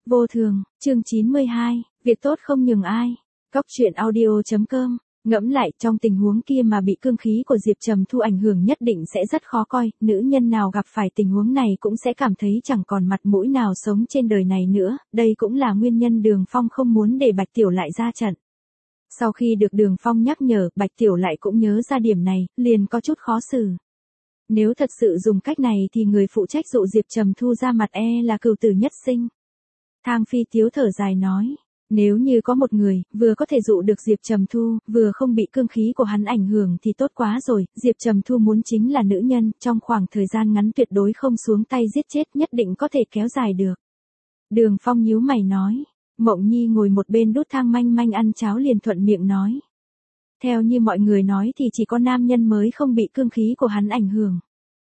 Vô thường, chương 92, việc tốt không nhường ai. Cóc truyện audio.com. Ngẫm lại, trong tình huống kia mà bị cương khí của Diệp Trầm Thu ảnh hưởng nhất định sẽ rất khó coi, nữ nhân nào gặp phải tình huống này cũng sẽ cảm thấy chẳng còn mặt mũi nào sống trên đời này nữa, đây cũng là nguyên nhân Đường Phong không muốn để Bạch Tiểu Lại ra trận. Sau khi được Đường Phong nhắc nhở, Bạch Tiểu Lại cũng nhớ ra điểm này, liền có chút khó xử. Nếu thật sự dùng cách này thì người phụ trách dụ Diệp Trầm Thu ra mặt là cừu tử nhất sinh. Thang Phi Tiếu thở dài nói, nếu như có một người, vừa có thể dụ được Diệp Trầm Thu, vừa không bị cương khí của hắn ảnh hưởng thì tốt quá rồi, Diệp Trầm Thu muốn chính là nữ nhân, trong khoảng thời gian ngắn tuyệt đối không xuống tay giết chết, nhất định có thể kéo dài được. Đường Phong nhíu mày nói, Mộng Nhi ngồi một bên đút thang manh manh ăn cháo liền thuận miệng nói. Theo như mọi người nói thì chỉ có nam nhân mới không bị cương khí của hắn ảnh hưởng.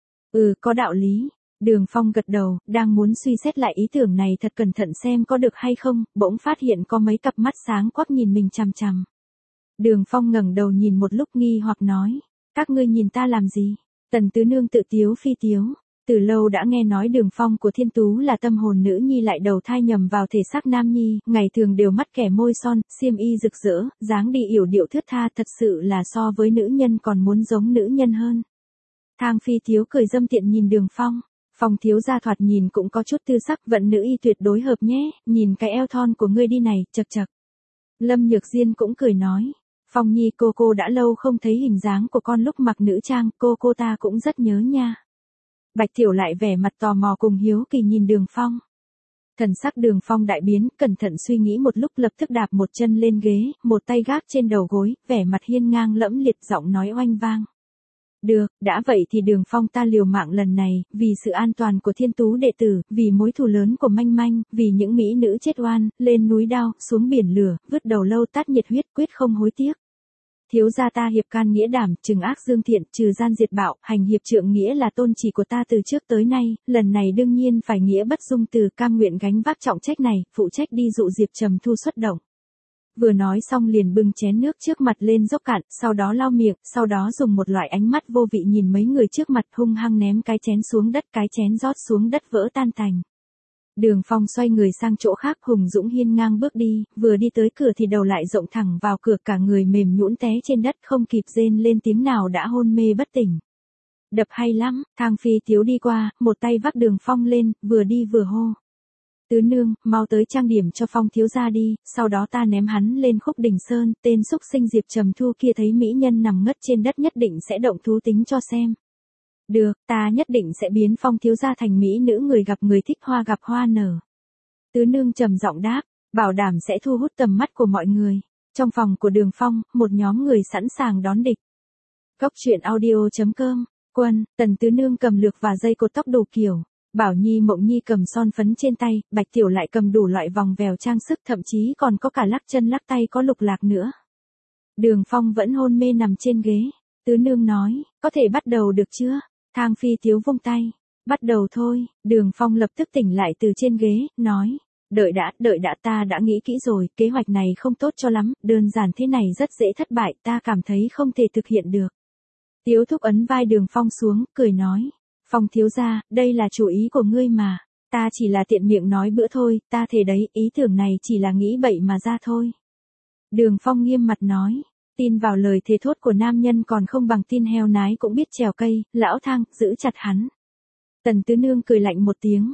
Có đạo lý. Đường Phong gật đầu, đang muốn suy xét lại ý tưởng này thật cẩn thận xem có được hay không, bỗng phát hiện có mấy cặp mắt sáng quắc nhìn mình chằm chằm. Đường Phong ngẩng đầu nhìn một lúc nghi hoặc nói, các ngươi nhìn ta làm gì? Tần Tứ Nương tự tiếu phi tiếu, từ lâu đã nghe nói Đường Phong của Thiên Tú là tâm hồn nữ nhi lại đầu thai nhầm vào thể xác nam nhi, ngày thường đều mắt kẻ môi son, xiêm y rực rỡ, dáng đi yểu điệu thướt tha, thật sự là so với nữ nhân còn muốn giống nữ nhân hơn. Thang Phi Tiếu cười dâm tiện nhìn Đường Phong. Phong thiếu gia thoạt nhìn cũng có chút tư sắc, vận nữ y tuyệt đối hợp nhé, nhìn cái eo thon của ngươi đi này, chật chật. Lâm Nhược Diên cũng cười nói, Phong Nhi cô đã lâu không thấy hình dáng của con lúc mặc nữ trang, cô ta cũng rất nhớ nha. Bạch Tiểu Lại vẻ mặt tò mò cùng hiếu kỳ nhìn Đường Phong. Thần sắc Đường Phong đại biến, cẩn thận suy nghĩ một lúc lập tức đạp một chân lên ghế, một tay gác trên đầu gối, vẻ mặt hiên ngang lẫm liệt, giọng nói oanh vang. Được, đã vậy thì Đường Phong ta liều mạng lần này, vì sự an toàn của Thiên Tú đệ tử, vì mối thù lớn của Manh Manh, vì những mỹ nữ chết oan, lên núi đao, xuống biển lửa, vứt đầu lâu tát nhiệt huyết, quyết không hối tiếc. Thiếu gia ta hiệp can nghĩa đảm, trừng ác dương thiện, trừ gian diệt bạo, hành hiệp trượng nghĩa là tôn chỉ của ta từ trước tới nay, lần này đương nhiên phải nghĩa bất dung từ, cam nguyện gánh vác trọng trách này, phụ trách đi dụ Diệp Trầm Thu xuất động. Vừa nói xong liền bưng chén nước trước mặt lên dốc cạn, sau đó lau miệng, sau đó dùng một loại ánh mắt vô vị nhìn mấy người trước mặt, hung hăng ném cái chén xuống đất, cái chén rót xuống đất vỡ tan tành. Đường Phong xoay người sang chỗ khác, hùng dũng hiên ngang bước đi, vừa đi tới cửa thì đầu lại rộng thẳng vào cửa, cả người mềm nhũn té trên đất, không kịp rên lên tiếng nào đã hôn mê bất tỉnh. Đập hay lắm, Thang Phi Tiếu đi qua, một tay vác Đường Phong lên, vừa đi vừa hô. Tứ Nương, mau tới trang điểm cho Phong thiếu gia đi, sau đó ta ném hắn lên Khúc Đình Sơn, tên xúc sinh Diệp Trầm Thu kia thấy mỹ nhân nằm ngất trên đất nhất định sẽ động thú tính cho xem. Được, ta nhất định sẽ biến Phong thiếu gia thành mỹ nữ, người gặp người thích, hoa gặp hoa nở. Tứ Nương trầm giọng đáp, bảo đảm sẽ thu hút tầm mắt của mọi người. Trong phòng của Đường Phong, một nhóm người sẵn sàng đón địch. Cóc truyện audio.com. Quân, Tần Tứ Nương cầm lược và dây cột tóc đủ kiểu. Bảo Nhi Mộng Nhi cầm son phấn trên tay, Bạch Tiểu Lại cầm đủ loại vòng vèo trang sức, thậm chí còn có cả lắc chân lắc tay có lục lạc nữa. Đường Phong vẫn hôn mê nằm trên ghế. Tứ Nương nói, có thể bắt đầu được chưa? Thang Phi Tiếu vung tay. Bắt đầu thôi. Đường Phong lập tức tỉnh lại từ trên ghế, nói. Đợi đã, ta đã nghĩ kỹ rồi, kế hoạch này không tốt cho lắm, đơn giản thế này rất dễ thất bại, ta cảm thấy không thể thực hiện được. Tiếu Thúc ấn vai Đường Phong xuống, cười nói. Phong thiếu gia, đây là chủ ý của ngươi mà. Ta chỉ là tiện miệng nói bữa thôi, ta thề đấy, ý tưởng này chỉ là nghĩ bậy mà ra thôi. Đường Phong nghiêm mặt nói, tin vào lời thề thốt của nam nhân còn không bằng tin heo nái cũng biết trèo cây, lão Thang, giữ chặt hắn. Tần Tứ Nương cười lạnh một tiếng,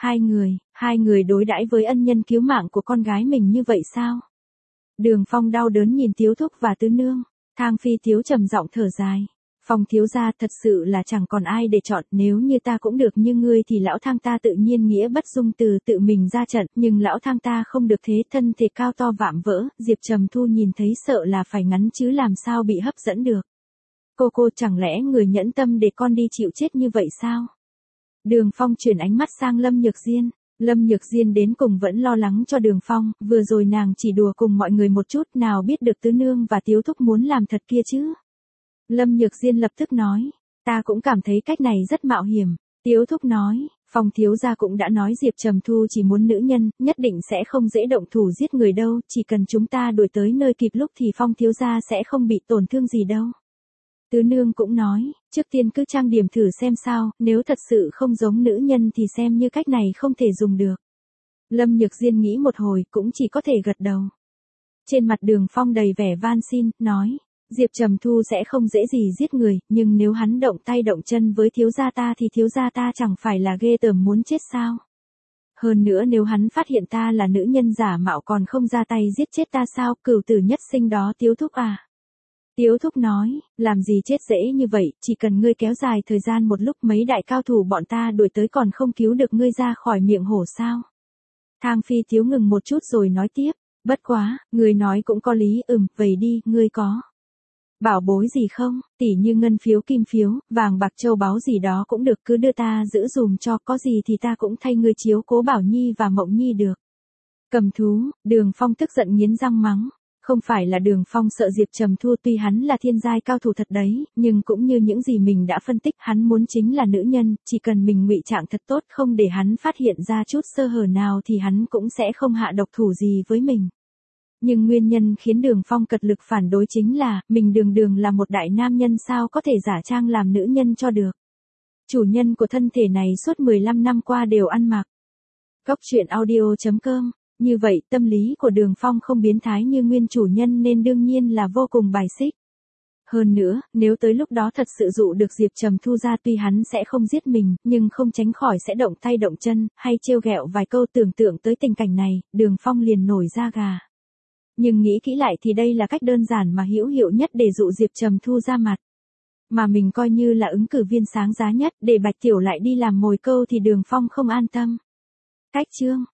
hai người đối đãi với ân nhân cứu mạng của con gái mình như vậy sao? Đường Phong đau đớn nhìn Tiếu Thúc và Tứ Nương, Thang Phi Tiếu trầm giọng thở dài. Phong thiếu gia, thật sự là chẳng còn ai để chọn, nếu như ta cũng được như ngươi thì lão Thang ta tự nhiên nghĩa bất dung từ tự mình ra trận, nhưng lão Thang ta không được thế, thân thể cao to vạm vỡ, Diệp Trầm Thu nhìn thấy sợ là phải ngắn chứ làm sao bị hấp dẫn được. Cô chẳng lẽ người nhẫn tâm để con đi chịu chết như vậy sao? Đường Phong chuyển ánh mắt sang Lâm Nhược Diên. Lâm Nhược Diên đến cùng vẫn lo lắng cho Đường Phong, vừa rồi nàng chỉ đùa cùng mọi người một chút, nào biết được Tứ Nương và Tiếu Thúc muốn làm thật kia chứ. Lâm Nhược Diên lập tức nói, ta cũng cảm thấy cách này rất mạo hiểm. Tiếu Thúc nói, Phong thiếu gia cũng đã nói Diệp Trầm Thu chỉ muốn nữ nhân, nhất định sẽ không dễ động thủ giết người đâu, chỉ cần chúng ta đuổi tới nơi kịp lúc thì Phong thiếu gia sẽ không bị tổn thương gì đâu. Tứ Nương cũng nói, trước tiên cứ trang điểm thử xem sao, nếu thật sự không giống nữ nhân thì xem như cách này không thể dùng được. Lâm Nhược Diên nghĩ một hồi cũng chỉ có thể gật đầu. Trên mặt Đường Phong đầy vẻ van xin, nói, Diệp Trầm Thu sẽ không dễ gì giết người, nhưng nếu hắn động tay động chân với thiếu gia ta thì thiếu gia ta chẳng phải là ghê tởm muốn chết sao? Hơn nữa nếu hắn phát hiện ta là nữ nhân giả mạo còn không ra tay giết chết ta sao, cửu tử nhất sinh đó Tiếu thúc à? Tiếu thúc nói, làm gì chết dễ như vậy, chỉ cần ngươi kéo dài thời gian một lúc mấy đại cao thủ bọn ta đuổi tới còn không cứu được ngươi ra khỏi miệng hổ sao? Thang Phi Tiếu ngừng một chút rồi nói tiếp, bất quá, ngươi nói cũng có lý, vậy đi, ngươi có bảo bối gì không, tỉ như ngân phiếu kim phiếu, vàng bạc châu báu gì đó cũng được, cứ đưa ta giữ dùm cho, có gì thì ta cũng thay ngươi chiếu cố Bảo Nhi và Mộng Nhi được. Cầm thú, Đường Phong tức giận nghiến răng mắng. Không phải là Đường Phong sợ Diệp Trầm Thu, tuy hắn là thiên giai cao thủ thật đấy, nhưng cũng như những gì mình đã phân tích, hắn muốn chính là nữ nhân, chỉ cần mình ngụy trạng thật tốt không để hắn phát hiện ra chút sơ hở nào thì hắn cũng sẽ không hạ độc thủ gì với mình. Nhưng nguyên nhân khiến Đường Phong cật lực phản đối chính là, mình đường là một đại nam nhân sao có thể giả trang làm nữ nhân cho được. Chủ nhân của thân thể này suốt 15 năm qua đều ăn mặc. Cóc truyện audio.com. Như vậy tâm lý của Đường Phong không biến thái như nguyên chủ nhân nên đương nhiên là vô cùng bài xích. Hơn nữa, nếu tới lúc đó thật sự dụ được Diệp Trầm Thu ra, tuy hắn sẽ không giết mình, nhưng không tránh khỏi sẽ động tay động chân, hay trêu ghẹo vài câu. Tưởng tượng tới tình cảnh này, Đường Phong liền nổi da gà. Nhưng nghĩ kỹ lại thì đây là cách đơn giản mà hữu hiệu nhất để dụ Diệp Trầm Thu ra mặt. Mà mình coi như là ứng cử viên sáng giá nhất, để Bạch Tiểu lại đi làm mồi câu thì Đường Phong không an tâm. Cách chương